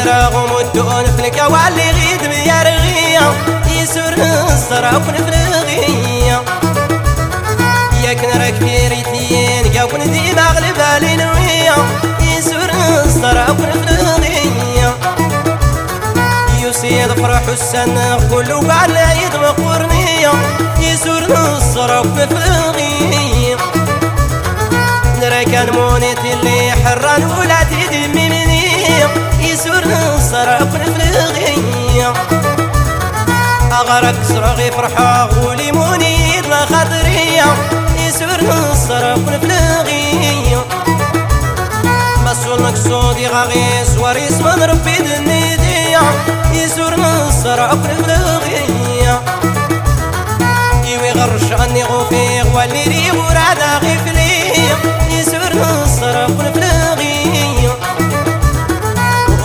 رغم الدون فلك واللي غيد يا رغية يسور نصر ونفلغية ياك نراك في ريتين كاون ديما غلبة لنوية يسور نصر ونفلغية يسيد فرح السنة كله بعد العيد مقرنية يسور نصر ونفلغية نراك المونيت اللي حران ولادي دمي منية يسور نصر ونفلغية أغرق صرغي فرحة غولي منيد ما خاطرية يسور نصر ونفلغية مسؤول مقصودي غاغي سواري اسم ربي دنيدية يسور نصر ونفلغية يوي غرش عني غوفي واللي ريغ ورادا